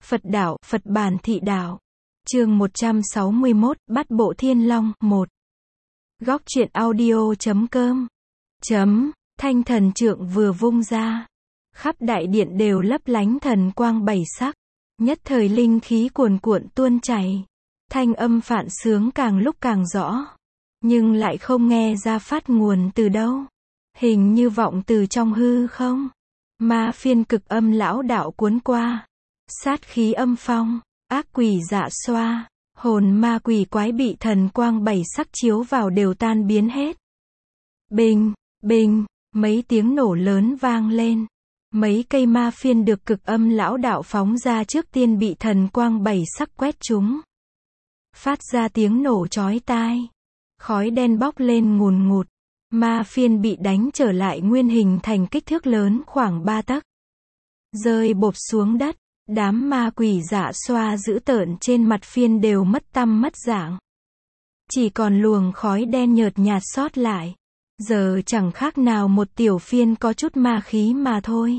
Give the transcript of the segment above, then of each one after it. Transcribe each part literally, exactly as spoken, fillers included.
Phật đạo, Phật bản thị đạo. Chương một trăm sáu mươi mốt, Bát Bộ Thiên Long, một. Góc truyện audio chấm com. Chấm, thanh thần trượng vừa vung ra. Khắp đại điện đều lấp lánh thần quang bảy sắc. Nhất thời linh khí cuồn cuộn tuôn chảy. Thanh âm phạn sướng càng lúc càng rõ. Nhưng lại không nghe ra phát nguồn từ đâu. Hình như vọng từ trong hư không. Ma phiên cực âm lão đạo cuốn qua. Sát khí âm phong, ác quỷ dạ xoa, hồn ma quỷ quái bị thần quang bảy sắc chiếu vào đều tan biến hết. Bình, bình, mấy tiếng nổ lớn vang lên. Mấy cây ma phiên được cực âm lão đạo phóng ra trước tiên bị thần quang bảy sắc quét trúng. Phát ra tiếng nổ chói tai. Khói đen bốc lên ngùn ngụt. Ma phiên bị đánh trở lại nguyên hình thành kích thước lớn khoảng ba tấc. Rơi bộp xuống đất. Đám ma quỷ dạ xoa dữ tợn trên mặt phiên đều mất tăm mất dạng. Chỉ còn luồng khói đen nhợt nhạt sót lại. Giờ chẳng khác nào một tiểu phiên có chút ma khí mà thôi.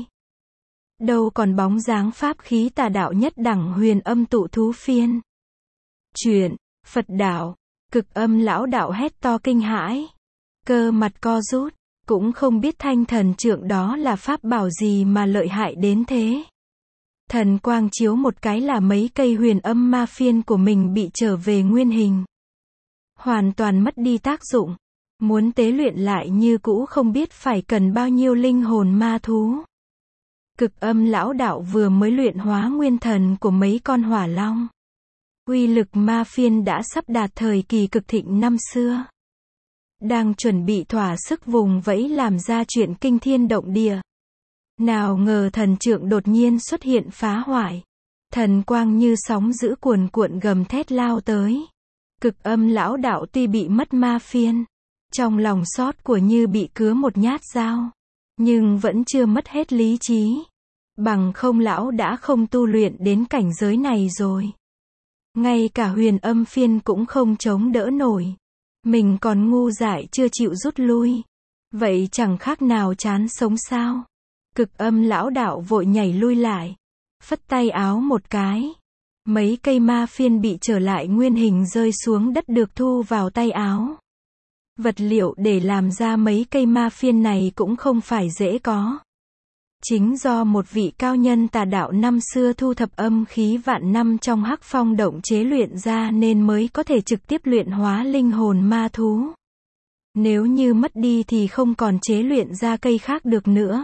Đâu còn bóng dáng pháp khí tà đạo nhất đẳng huyền âm tụ thú phiên. Chuyện, Phật đạo, cực âm lão đạo hét to kinh hãi. Cơ mặt co rút, cũng không biết thanh thần trượng đó là pháp bảo gì mà lợi hại đến thế. Thần quang chiếu một cái là mấy cây huyền âm ma phiên của mình bị trở về nguyên hình. Hoàn toàn mất đi tác dụng. Muốn tế luyện lại như cũ không biết phải cần bao nhiêu linh hồn ma thú. Cực âm lão đạo vừa mới luyện hóa nguyên thần của mấy con hỏa long. Uy lực ma phiên đã sắp đạt thời kỳ cực thịnh năm xưa. Đang chuẩn bị thỏa sức vùng vẫy làm ra chuyện kinh thiên động địa. Nào ngờ thần trượng đột nhiên xuất hiện phá hoại. Thần quang như sóng dữ cuồn cuộn gầm thét lao tới. Cực âm lão đạo tuy bị mất ma phiên. Trong lòng xót của như bị cứa một nhát dao. Nhưng vẫn chưa mất hết lý trí. Bằng không lão đã không tu luyện đến cảnh giới này rồi. Ngay cả huyền âm phiên cũng không chống đỡ nổi. Mình còn ngu dại chưa chịu rút lui. Vậy chẳng khác nào chán sống sao. Cực âm lão đạo vội nhảy lui lại. Phất tay áo một cái. Mấy cây ma phiên bị trở lại nguyên hình rơi xuống đất được thu vào tay áo. Vật liệu để làm ra mấy cây ma phiên này cũng không phải dễ có. Chính do một vị cao nhân tà đạo năm xưa thu thập âm khí vạn năm trong hắc phong động chế luyện ra nên mới có thể trực tiếp luyện hóa linh hồn ma thú. Nếu như mất đi thì không còn chế luyện ra cây khác được nữa.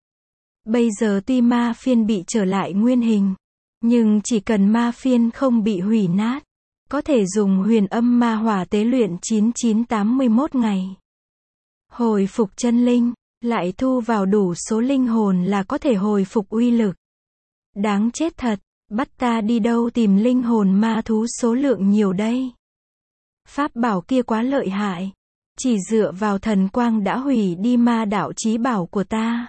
Bây giờ tuy ma phiên bị trở lại nguyên hình, nhưng chỉ cần ma phiên không bị hủy nát, có thể dùng huyền âm ma hỏa tế luyện chín chín tám mươi mốt ngày. Hồi phục chân linh, lại thu vào đủ số linh hồn là có thể hồi phục uy lực. Đáng chết thật, bắt ta đi đâu tìm linh hồn ma thú số lượng nhiều đây. Pháp bảo kia quá lợi hại, chỉ dựa vào thần quang đã hủy đi ma đạo chí bảo của ta.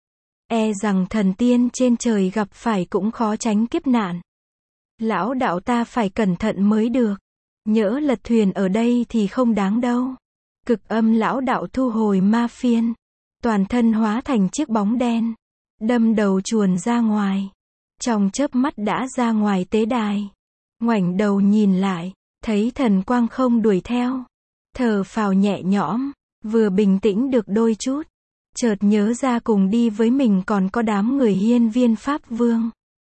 E rằng thần tiên trên trời gặp phải cũng khó tránh kiếp nạn. Lão đạo ta phải cẩn thận mới được. Nhỡ lật thuyền ở đây thì không đáng đâu. Cực âm lão đạo thu hồi ma phiên. Toàn thân hóa thành chiếc bóng đen. Đâm đầu chuồn ra ngoài. Trong chớp mắt đã ra ngoài tế đài. Ngoảnh đầu nhìn lại. Thấy thần quang không đuổi theo. Thở phào nhẹ nhõm. Vừa bình tĩnh được đôi chút. Chợt nhớ ra cùng đi với mình còn có đám người hiên viên pháp vương.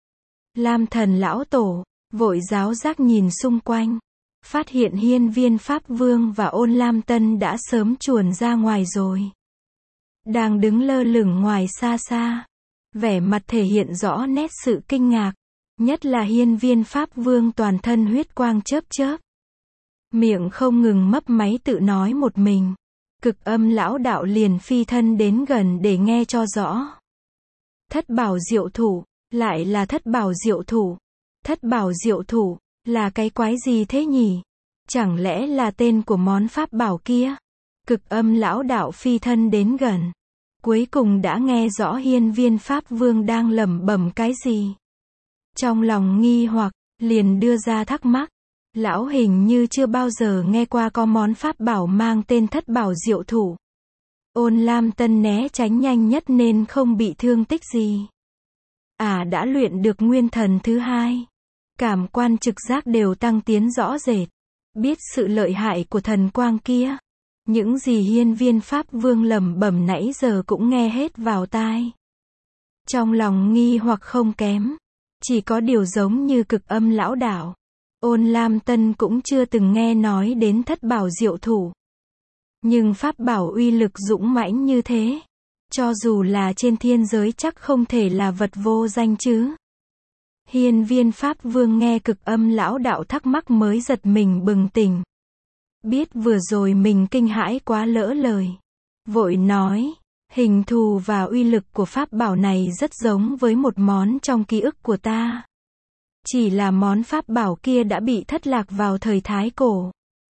Lam thần lão tổ, vội giáo giác nhìn xung quanh. Phát hiện hiên viên pháp vương và ôn lam tân đã sớm chuồn ra ngoài rồi. Đang đứng lơ lửng ngoài xa xa. Vẻ mặt thể hiện rõ nét sự kinh ngạc. Nhất là hiên viên pháp vương toàn thân huyết quang chớp chớp. Miệng không ngừng mấp máy tự nói một mình. Cực âm lão đạo liền phi thân đến gần để nghe cho rõ. Thất bảo diệu thủ, lại là thất bảo diệu thủ. Thất bảo diệu thủ, là cái quái gì thế nhỉ? Chẳng lẽ là tên của món pháp bảo kia? Cực âm lão đạo phi thân đến gần. Cuối cùng đã nghe rõ hiên viên pháp vương đang lẩm bẩm cái gì. Trong lòng nghi hoặc, liền đưa ra thắc mắc. Lão hình như chưa bao giờ nghe qua có món pháp bảo mang tên thất bảo diệu thủ. Ôn lam tân né tránh nhanh nhất nên không bị thương tích gì. Ả đã luyện được nguyên thần thứ hai. Cảm quan trực giác đều tăng tiến rõ rệt. Biết sự lợi hại của thần quang kia. Những gì Hiên Viên Pháp Vương lẩm bẩm nãy giờ cũng nghe hết vào tai. Trong lòng nghi hoặc không kém. Chỉ có điều giống như Cực Âm lão đạo. Ôn Lam Tân cũng chưa từng nghe nói đến thất bảo diệu thủ. Nhưng pháp bảo uy lực dũng mãnh như thế. Cho dù là trên thiên giới chắc không thể là vật vô danh chứ. Hiên Viên Pháp Vương nghe Cực Âm lão đạo thắc mắc mới giật mình bừng tỉnh. Biết vừa rồi mình kinh hãi quá lỡ lời. Vội nói, hình thù và uy lực của pháp bảo này rất giống với một món trong ký ức của ta. Chỉ là món pháp bảo kia đã bị thất lạc vào thời Thái Cổ.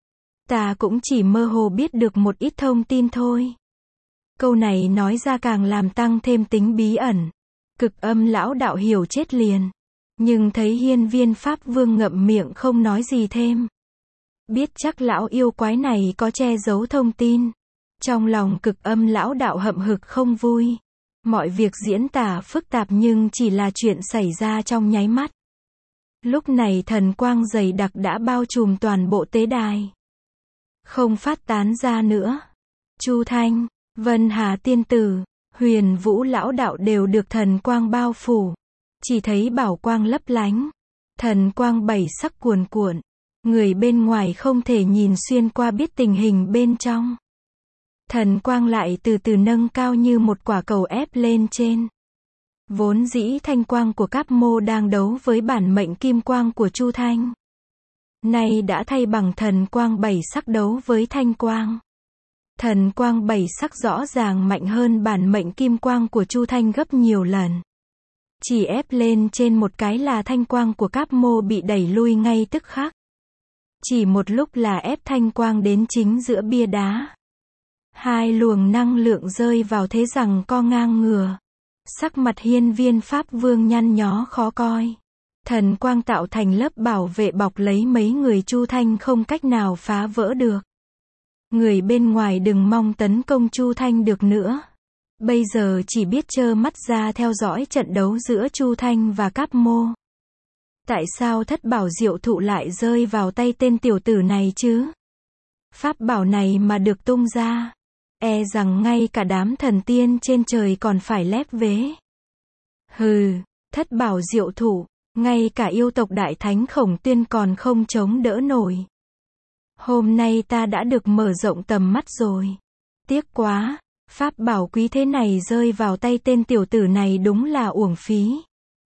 Ta cũng chỉ mơ hồ biết được một ít thông tin thôi. Câu này nói ra càng làm tăng thêm tính bí ẩn. Cực Âm lão đạo hiểu chết liền. Nhưng thấy Hiên Viên Pháp Vương ngậm miệng không nói gì thêm. Biết chắc lão yêu quái này có che giấu thông tin. Trong lòng Cực Âm lão đạo hậm hực không vui. Mọi việc diễn tả phức tạp nhưng chỉ là chuyện xảy ra trong nháy mắt. Lúc này thần quang dày đặc đã bao trùm toàn bộ tế đài. Không phát tán ra nữa. Chu Thanh, Vân Hà tiên tử, Huyền Vũ lão đạo đều được thần quang bao phủ. Chỉ thấy bảo quang lấp lánh. Thần quang bảy sắc cuồn cuộn. Người bên ngoài không thể nhìn xuyên qua biết tình hình bên trong. Thần quang lại từ từ nâng cao như một quả cầu ép lên trên. Vốn dĩ thanh quang của Cáp Mô đang đấu với bản mệnh kim quang của Chu Thanh. Nay đã thay bằng thần quang bảy sắc đấu với thanh quang. Thần quang bảy sắc rõ ràng mạnh hơn bản mệnh kim quang của Chu Thanh gấp nhiều lần. Chỉ ép lên trên một cái là thanh quang của Cáp Mô bị đẩy lui ngay tức khắc. Chỉ một lúc là ép thanh quang đến chính giữa bia đá. Hai luồng năng lượng rơi vào thế rằng co ngang ngửa. Sắc mặt Hiên Viên Pháp Vương nhăn nhó khó coi. Thần quang tạo thành lớp bảo vệ bọc lấy mấy người Chu Thanh không cách nào phá vỡ được. Người bên ngoài đừng mong tấn công Chu Thanh được nữa. Bây giờ chỉ biết trơ mắt ra theo dõi trận đấu giữa Chu Thanh và Cáp Mô. Tại sao thất bảo diệu thụ lại rơi vào tay tên tiểu tử này chứ? Pháp bảo này mà được tung ra. E rằng ngay cả đám thần tiên trên trời còn phải lép vế. Hừ, thất bảo diệu thụ, ngay cả yêu tộc đại thánh Khổng Tuyên còn không chống đỡ nổi. Hôm nay ta đã được mở rộng tầm mắt rồi. Tiếc quá, pháp bảo quý thế này rơi vào tay tên tiểu tử này đúng là uổng phí.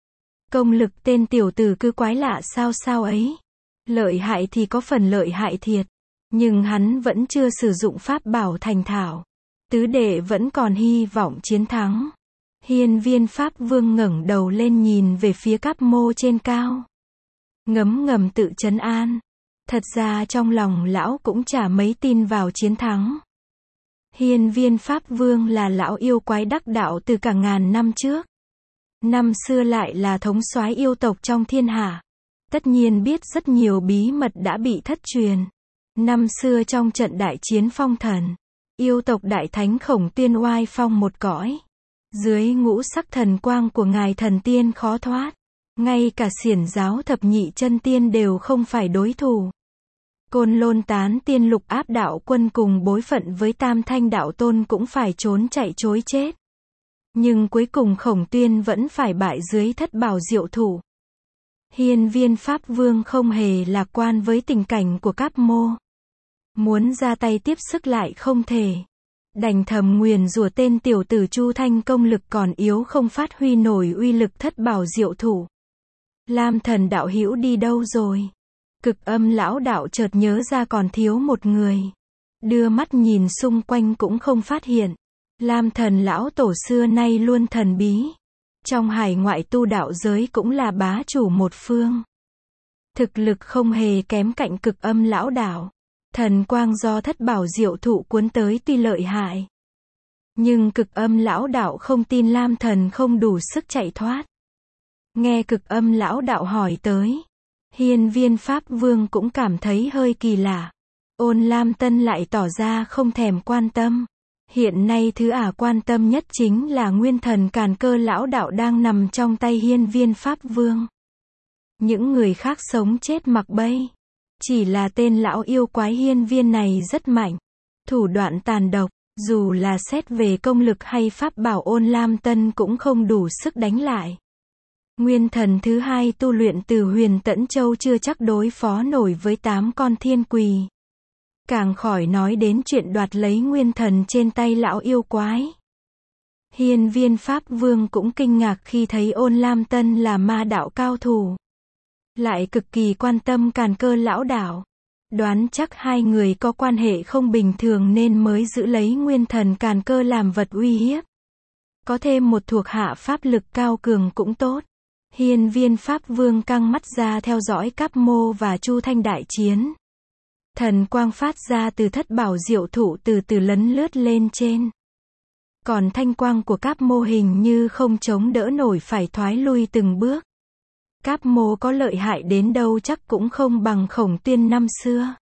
Công lực tên tiểu tử cứ quái lạ sao sao ấy. Lợi hại thì có phần lợi hại thiệt. Nhưng hắn vẫn chưa sử dụng pháp bảo thành thạo. Tứ đệ vẫn còn hy vọng chiến thắng. Hiên Viên Pháp Vương ngẩng đầu lên nhìn về phía Cáp Mô trên cao. Ngấm ngầm tự trấn an. Thật ra trong lòng lão cũng chả mấy tin vào chiến thắng. Hiên Viên Pháp Vương là lão yêu quái đắc đạo từ cả ngàn năm trước. Năm xưa lại là thống soái yêu tộc trong thiên hạ. Tất nhiên biết rất nhiều bí mật đã bị thất truyền. Năm xưa trong trận đại chiến phong thần, yêu tộc đại thánh Khổng Tuyên oai phong một cõi. Dưới ngũ sắc thần quang của ngài thần tiên khó thoát. Ngay cả xiển giáo thập nhị chân tiên đều không phải đối thủ. Côn Lôn tán tiên lục áp đạo quân cùng bối phận với Tam Thanh đạo tôn cũng phải trốn chạy chối chết. Nhưng cuối cùng Khổng Tuyên vẫn phải bại dưới thất bảo diệu thủ. Hiên Viên Pháp Vương không hề lạc quan với tình cảnh của Cáp Mô. Muốn ra tay tiếp sức lại không thể. Đành thầm nguyền rủa tên tiểu tử Chu Thanh công lực còn yếu không phát huy nổi uy lực thất bảo diệu thủ. Lam Thần đạo hữu đi đâu rồi? Cực Âm lão đạo chợt nhớ ra còn thiếu một người. Đưa mắt nhìn xung quanh cũng không phát hiện. Lam Thần lão tổ xưa nay luôn thần bí. Trong hải ngoại tu đạo giới cũng là bá chủ một phương. Thực lực không hề kém cạnh Cực Âm lão đạo. Thần quang do thất bảo diệu thụ cuốn tới tuy lợi hại. Nhưng Cực Âm lão đạo không tin Lam Thần không đủ sức chạy thoát. Nghe Cực Âm lão đạo hỏi tới. Hiên Viên Pháp Vương cũng cảm thấy hơi kỳ lạ. Ôn Lam Tân lại tỏ ra không thèm quan tâm. Hiện nay thứ ả quan tâm nhất chính là nguyên thần Càn Cơ lão đạo đang nằm trong tay Hiên Viên Pháp Vương. Những người khác sống chết mặc bay. Chỉ là tên lão yêu quái hiên viên này rất mạnh. Thủ đoạn tàn độc, dù là xét về công lực hay pháp bảo Ôn Lam Tân cũng không đủ sức đánh lại. Nguyên thần thứ hai tu luyện từ Huyền Tẫn Châu chưa chắc đối phó nổi với tám con thiên quỳ. Càng khỏi nói đến chuyện đoạt lấy nguyên thần trên tay lão yêu quái. Hiên Viên Pháp Vương cũng kinh ngạc khi thấy Ôn Lam Tân là ma đạo cao thủ. Lại cực kỳ quan tâm Càn Cơ lão đạo. Đoán chắc hai người có quan hệ không bình thường nên mới giữ lấy nguyên thần Càn Cơ làm vật uy hiếp. Có thêm một thuộc hạ pháp lực cao cường cũng tốt. Hiên Viên Pháp Vương căng mắt ra theo dõi Cáp Mô và Chu Thanh đại chiến. Thần quang phát ra từ thất bảo diệu thụ từ từ lấn lướt lên trên. Còn thanh quang của Cáp Mô hình như không chống đỡ nổi phải thoái lui từng bước. Cáp Mô có lợi hại đến đâu chắc cũng không bằng Khổng Tuyên năm xưa.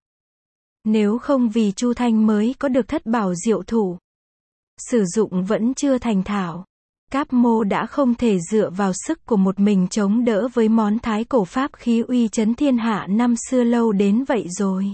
Nếu không vì Chu Thanh mới có được thất bảo diệu thụ. Sử dụng vẫn chưa thành thạo. Cáp Mô đã không thể dựa vào sức của một mình chống đỡ với món thái cổ pháp khí uy chấn thiên hạ năm xưa lâu đến vậy rồi.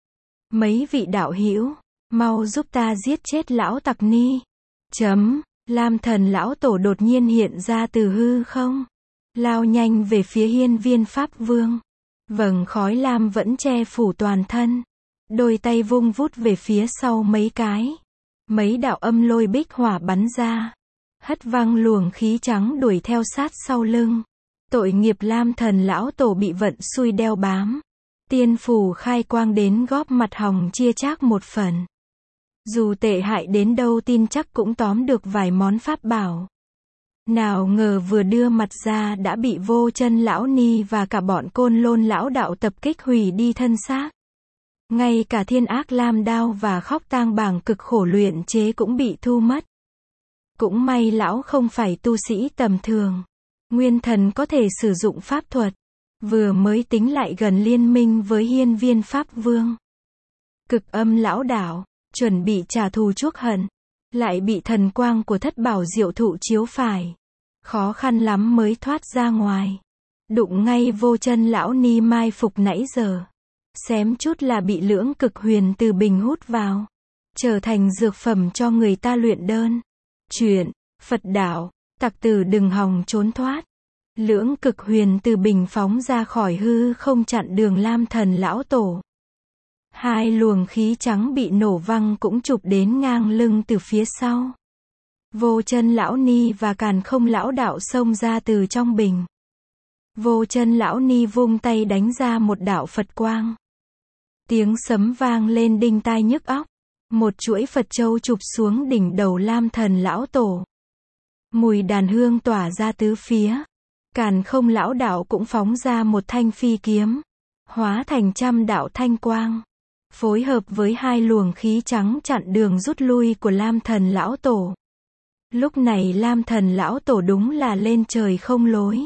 Mấy vị đạo hữu, mau giúp ta giết chết lão tặc ni. Chấm, Lam Thần lão tổ đột nhiên hiện ra từ hư không. Lao nhanh về phía Hiên Viên Pháp Vương. Vầng khói lam vẫn che phủ toàn thân. Đôi tay vung vút về phía sau mấy cái. Mấy đạo âm lôi bích hỏa bắn ra. Hất văng luồng khí trắng đuổi theo sát sau lưng. Tội nghiệp Lam Thần lão tổ bị vận xui đeo bám. Tiên phủ khai quang đến góp mặt hồng chia chác một phần. Dù tệ hại đến đâu tin chắc cũng tóm được vài món pháp bảo. Nào ngờ vừa đưa mặt ra đã bị Vô Chân lão ni và cả bọn Côn Lôn lão đạo tập kích hủy đi thân xác. Ngay cả Thiên Ác Lam đao và Khóc Tang bảng cực khổ luyện chế cũng bị thu mất. Cũng may lão không phải tu sĩ tầm thường. Nguyên thần có thể sử dụng pháp thuật. Vừa mới tính lại gần liên minh với Hiên Viên Pháp Vương. Cực Âm lão đạo, chuẩn bị trả thù chuốc hận. Lại bị thần quang của thất bảo diệu thụ chiếu phải. Khó khăn lắm mới thoát ra ngoài. Đụng ngay Vô Chân lão ni mai phục nãy giờ. Xém chút là bị lưỡng cực huyền từ bình hút vào. Trở thành dược phẩm cho người ta luyện đơn. Chuyện, Phật đạo, tặc tử đừng hòng trốn thoát. Lưỡng cực huyền từ bình phóng ra khỏi hư không chặn đường Lam Thần lão tổ. Hai luồng khí trắng bị nổ văng cũng chụp đến ngang lưng từ phía sau. Vô Chân lão ni và Càn Không lão đạo xông ra từ trong bình. Vô Chân lão ni vung tay đánh ra một đạo Phật quang. Tiếng sấm vang lên đinh tai nhức óc. Một chuỗi Phật châu chụp xuống đỉnh đầu Lam Thần lão tổ. Mùi đàn hương tỏa ra tứ phía. Càn Không lão đạo cũng phóng ra một thanh phi kiếm. Hóa thành trăm đạo thanh quang. Phối hợp với hai luồng khí trắng chặn đường rút lui của Lam Thần lão tổ. Lúc này Lam Thần lão tổ đúng là lên trời không lối.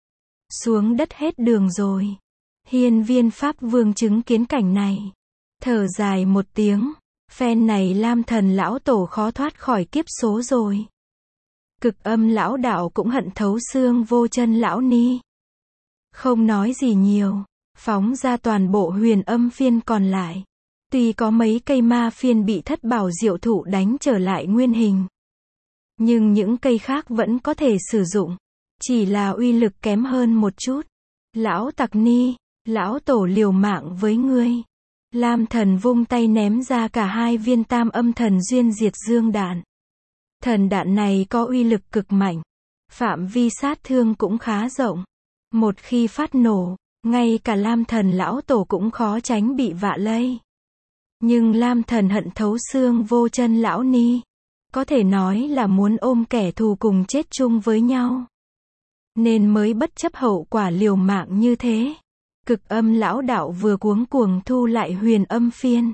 Xuống đất hết đường rồi. Hiên Viên Pháp Vương chứng kiến cảnh này. Thở dài một tiếng. Phen này Lam Thần lão tổ khó thoát khỏi kiếp số rồi. Cực Âm lão đạo cũng hận thấu xương Vô Chân lão ni. Không nói gì nhiều. Phóng ra toàn bộ huyền âm phiên còn lại. Tuy có mấy cây ma phiên bị thất bảo diệu thụ đánh trở lại nguyên hình. Nhưng những cây khác vẫn có thể sử dụng. Chỉ là uy lực kém hơn một chút. Lão tặc ni, lão tổ liều mạng với ngươi. Lam Thần vung tay ném ra cả hai viên tam âm thần duyên diệt dương đạn. Thần đạn này có uy lực cực mạnh. Phạm vi sát thương cũng khá rộng. Một khi phát nổ, ngay cả Lam Thần lão tổ cũng khó tránh bị vạ lây. Nhưng Lam Thần hận thấu xương Vô Chân lão ni. Có thể nói là muốn ôm kẻ thù cùng chết chung với nhau. Nên mới bất chấp hậu quả liều mạng như thế. Cực Âm lão đạo vừa cuống cuồng thu lại huyền âm phiên.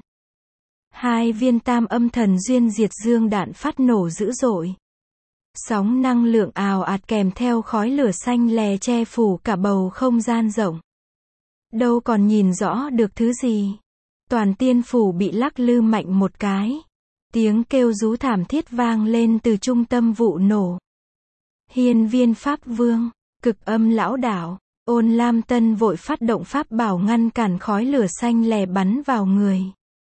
Hai viên tam âm thần duyên diệt dương đạn phát nổ dữ dội. Sóng năng lượng ào ạt kèm theo khói lửa xanh lè che phủ cả bầu không gian rộng. Đâu còn nhìn rõ được thứ gì. Toàn tiên phủ bị lắc lư mạnh một cái. Tiếng kêu rú thảm thiết vang lên từ trung tâm vụ nổ. Hiên viên Pháp Vương, Cực Âm lão đảo, Ôn Lam Tân vội phát động pháp bảo ngăn cản khói lửa xanh lè bắn vào người.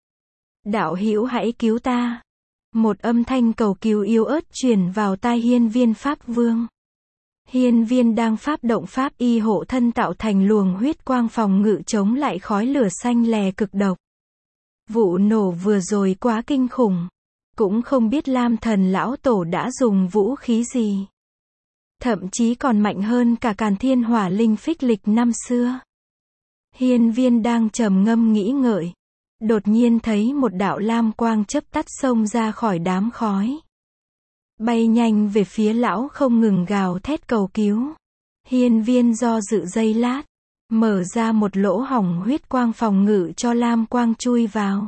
Đạo hữu hãy cứu ta. Một âm thanh cầu cứu yếu ớt truyền vào tai hiên viên Pháp Vương. Hiên viên đang pháp động pháp y hộ thân tạo thành luồng huyết quang phòng ngự chống lại khói lửa xanh lè cực độc. Vụ nổ vừa rồi quá kinh khủng. Cũng không biết Lam Thần lão tổ đã dùng vũ khí gì. Thậm chí còn mạnh hơn cả Càn Thiên Hỏa Linh Phích Lịch năm xưa. Hiên viên đang trầm ngâm nghĩ ngợi. Đột nhiên thấy một đạo lam quang chớp tắt xông ra khỏi đám khói. Bay nhanh về phía lão không ngừng gào thét cầu cứu. Hiên viên do dự giây lát. Mở ra một lỗ hổng huyết quang phòng ngự cho lam quang chui vào.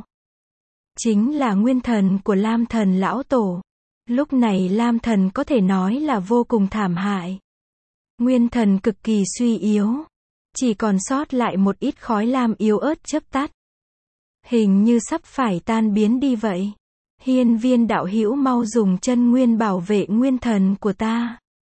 Chính là nguyên thần của Lam Thần lão tổ. Lúc này Lam Thần có thể nói là vô cùng thảm hại. Nguyên thần cực kỳ suy yếu. Chỉ còn sót lại một ít khói lam yếu ớt chớp tắt. Hình như sắp phải tan biến đi vậy. Hiên viên đạo hữu mau dùng chân nguyên bảo vệ nguyên thần của ta.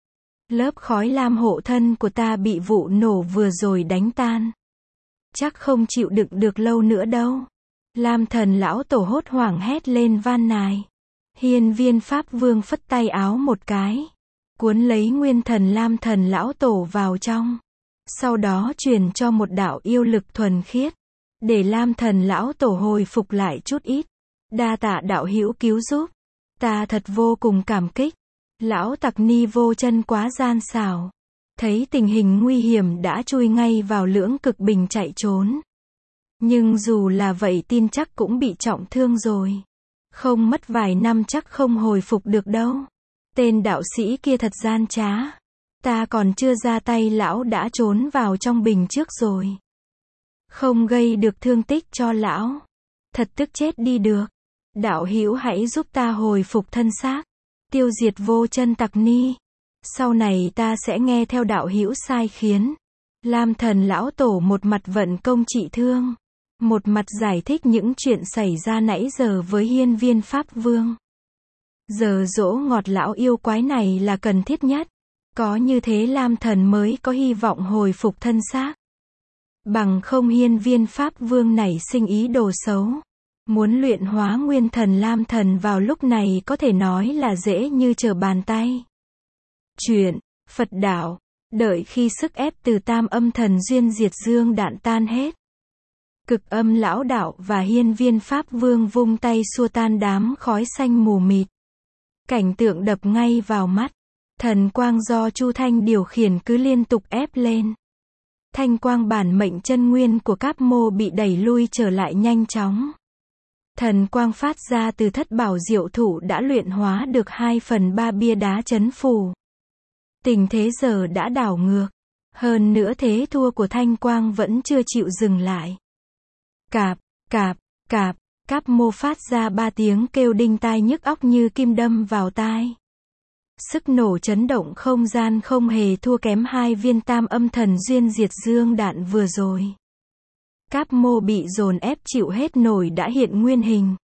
Lớp khói lam hộ thân của ta bị vụ nổ vừa rồi đánh tan. Chắc không chịu đựng được lâu nữa đâu. Lam Thần lão tổ hốt hoảng hét lên van nài. Hiên viên Pháp Vương phất tay áo một cái. Cuốn lấy nguyên thần Lam Thần lão tổ vào trong. Sau đó truyền cho một đạo yêu lực thuần khiết. Để Lam Thần lão tổ hồi phục lại chút ít. Đa tạ đạo hữu cứu giúp. Ta thật vô cùng cảm kích. Lão tặc ni vô chân quá gian xảo. Thấy tình hình nguy hiểm đã chui ngay vào lưỡng cực bình chạy trốn. Nhưng dù là vậy tin chắc cũng bị trọng thương rồi. Không mất vài năm chắc không hồi phục được đâu. Tên đạo sĩ kia thật gian trá. Ta còn chưa ra tay lão đã trốn vào trong bình trước rồi. Không gây được thương tích cho lão. Thật tức chết đi được. Đạo hữu hãy giúp ta hồi phục thân xác. Tiêu diệt vô chân tặc ni. Sau này ta sẽ nghe theo đạo hữu sai khiến. Lam Thần lão tổ một mặt vận công trị thương. Một mặt giải thích những chuyện xảy ra nãy giờ với hiên viên Pháp Vương. Giờ dỗ ngọt lão yêu quái này là cần thiết nhất. Có như thế Lam Thần mới có hy vọng hồi phục thân xác. Bằng không hiên viên Pháp Vương này sinh ý đồ xấu. Muốn luyện hóa nguyên thần Lam Thần vào lúc này có thể nói là dễ như trở bàn tay. Chuyện, Phật đạo, đợi khi sức ép từ tam âm thần duyên diệt dương đạn tan hết. Cực Âm lão đạo và hiên viên Pháp Vương vung tay xua tan đám khói xanh mù mịt. Cảnh tượng đập ngay vào mắt. Thần quang do Chu Thanh điều khiển cứ liên tục ép lên. Thanh quang bản mệnh chân nguyên của Cáp Mô bị đẩy lui trở lại nhanh chóng. Thần quang phát ra từ thất bảo diệu thủ đã luyện hóa được hai phần ba bia đá chấn phù. Tình thế giờ đã đảo ngược. Hơn nữa thế thua của Thanh quang vẫn chưa chịu dừng lại. Cạp, cạp, cạp, Cáp Mô phát ra ba tiếng kêu đinh tai nhức óc như kim đâm vào tai. Sức nổ chấn động không gian không hề thua kém hai viên tam âm thần duyên diệt dương đạn vừa rồi. Cáp Mô bị dồn ép chịu hết nổi đã hiện nguyên hình.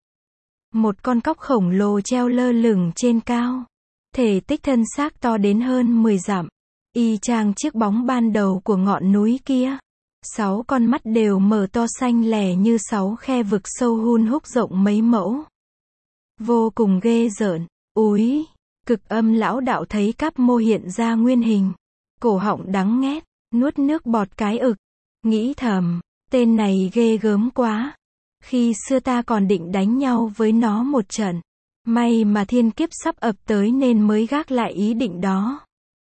Một con cóc khổng lồ treo lơ lửng trên cao. Thể tích thân xác to đến hơn mười dặm. Y chang chiếc bóng ban đầu của ngọn núi kia. Sáu con mắt đều mở to xanh lè như sáu khe vực sâu hun húc rộng mấy mẫu. Vô cùng ghê rợn. Úi! Cực Âm lão đạo thấy Cáp Mô hiện ra nguyên hình. Cổ họng đắng nghét, nuốt nước bọt cái ực. Nghĩ thầm, tên này ghê gớm quá. Khi xưa ta còn định đánh nhau với nó một trận. May mà thiên kiếp sắp ập tới nên mới gác lại ý định đó.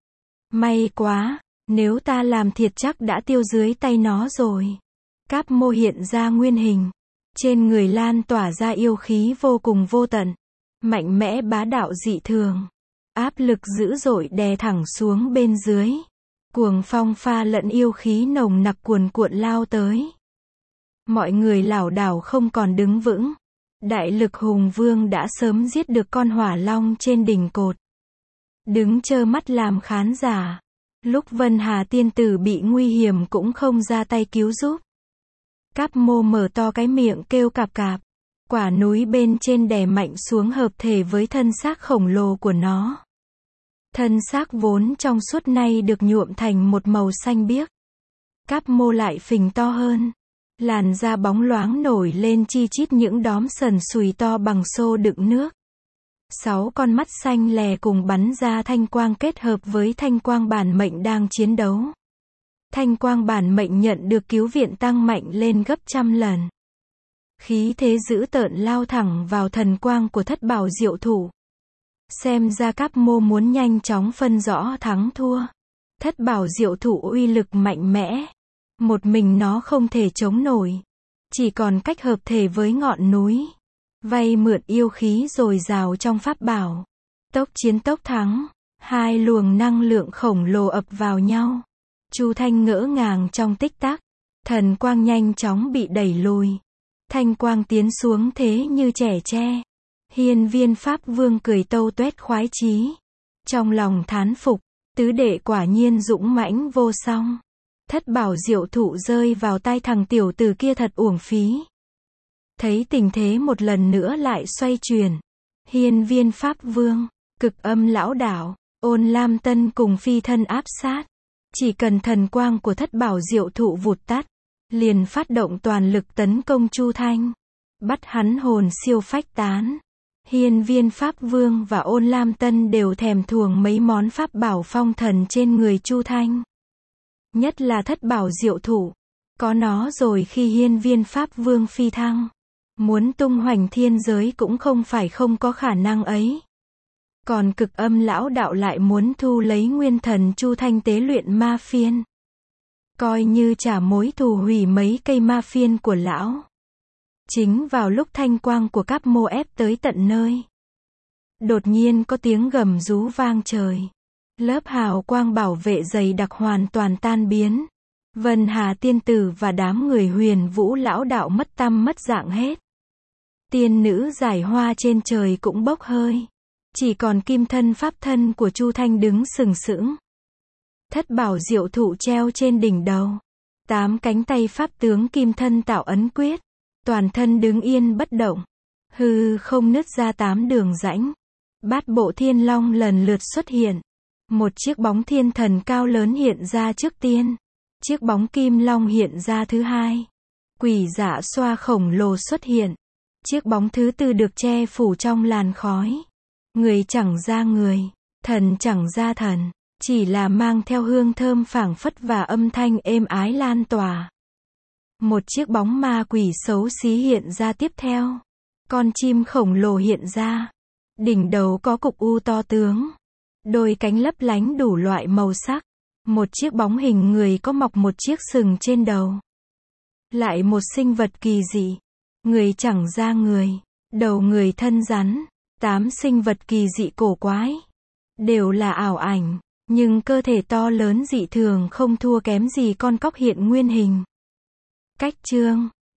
May quá, nếu ta làm thiệt chắc đã tiêu dưới tay nó rồi. Cáp Mô hiện ra nguyên hình. Trên người lan tỏa ra yêu khí vô cùng vô tận. Mạnh mẽ bá đạo dị thường. Áp lực dữ dội đè thẳng xuống bên dưới. Cuồng phong pha lẫn yêu khí nồng nặc cuồn cuộn lao tới. Mọi người lảo đảo không còn đứng vững. Đại lực hùng vương đã sớm giết được con hỏa long trên đỉnh cột. Đứng trơ mắt làm khán giả. Lúc Vân Hà tiên tử bị nguy hiểm cũng không ra tay cứu giúp. Cáp Mô mở to cái miệng kêu cạp cạp. Quả núi bên trên đè mạnh xuống hợp thể với thân xác khổng lồ của nó. Thân xác vốn trong suốt nay được nhuộm thành một màu xanh biếc. Cáp mô lại phình to hơn. Làn da bóng loáng nổi lên chi chít những đóm sần sùi to bằng xô đựng nước. Sáu con mắt xanh lè cùng bắn ra thanh quang kết hợp với thanh quang bản mệnh đang chiến đấu. Thanh quang bản mệnh nhận được cứu viện tăng mạnh lên gấp trăm lần. Khí thế dữ tợn lao thẳng vào thần quang của thất bảo diệu thủ. Xem ra Cáp mô muốn nhanh chóng phân rõ thắng thua. Thất bảo diệu thủ uy lực mạnh mẽ. Một mình nó không thể chống nổi. Chỉ còn cách hợp thể với ngọn núi. Vay mượn yêu khí dồi dào trong pháp bảo. Tốc chiến tốc thắng. Hai luồng năng lượng khổng lồ ập vào nhau. Chu Thanh ngỡ ngàng trong tích tắc. Thần quang nhanh chóng bị đẩy lùi. Thanh quang tiến xuống thế như trẻ tre. Hiên Viên Pháp Vương cười tâu tuét khoái chí. Trong lòng thán phục, tứ đệ quả nhiên dũng mãnh vô song. Thất bảo diệu thụ rơi vào tai thằng tiểu tử kia thật uổng phí. Thấy tình thế một lần nữa lại xoay chuyển. Hiên Viên Pháp Vương, Cực Âm lão đảo, Ôn Lam Tân cùng phi thân áp sát. Chỉ cần thần quang của thất bảo diệu thụ vụt tắt, liền phát động toàn lực tấn công Chu Thanh. Bắt hắn hồn siêu phách tán. Hiên Viên Pháp Vương và Ôn Lam Tân đều thèm thuồng mấy món pháp bảo phong thần trên người Chu Thanh. Nhất là thất bảo diệu thủ. Có nó rồi khi Hiên Viên Pháp Vương phi thăng. Muốn tung hoành thiên giới cũng không phải không có khả năng ấy. Còn Cực Âm lão đạo lại muốn thu lấy nguyên thần Chu Thanh tế luyện ma phiên. Coi như trả mối thù hủy mấy cây ma phiên của lão. Chính vào lúc thanh quang của Cáp mô ép tới tận nơi. Đột nhiên có tiếng gầm rú vang trời. Lớp hào quang bảo vệ dày đặc hoàn toàn tan biến. Vân Hà tiên tử và đám người Huyền Vũ lão đạo mất tăm mất dạng hết. Tiên nữ giải hoa trên trời cũng bốc hơi. Chỉ còn kim thân pháp thân của Chu Thanh đứng sừng sững. Thất bảo diệu thụ treo trên đỉnh đầu. Tám cánh tay pháp tướng kim thân tạo ấn quyết. Toàn thân đứng yên bất động. Hư không nứt ra tám đường rãnh. Bát bộ thiên long lần lượt xuất hiện. Một chiếc bóng thiên thần cao lớn hiện ra trước tiên. Chiếc bóng kim long hiện ra thứ hai. Quỷ dạ xoa khổng lồ xuất hiện. Chiếc bóng thứ tư được che phủ trong làn khói. Người chẳng ra người, thần chẳng ra thần, chỉ là mang theo hương thơm phảng phất và âm thanh êm ái lan tỏa. Một chiếc bóng ma quỷ xấu xí hiện ra tiếp theo. Con chim khổng lồ hiện ra. Đỉnh đầu có cục u to tướng. Đôi cánh lấp lánh đủ loại màu sắc. Một chiếc bóng hình người có mọc một chiếc sừng trên đầu. Lại một sinh vật kỳ dị. Người chẳng ra người, đầu người thân rắn. Tám sinh vật kỳ dị cổ quái. Đều là ảo ảnh, nhưng cơ thể to lớn dị thường không thua kém gì con cóc hiện nguyên hình. Cách chương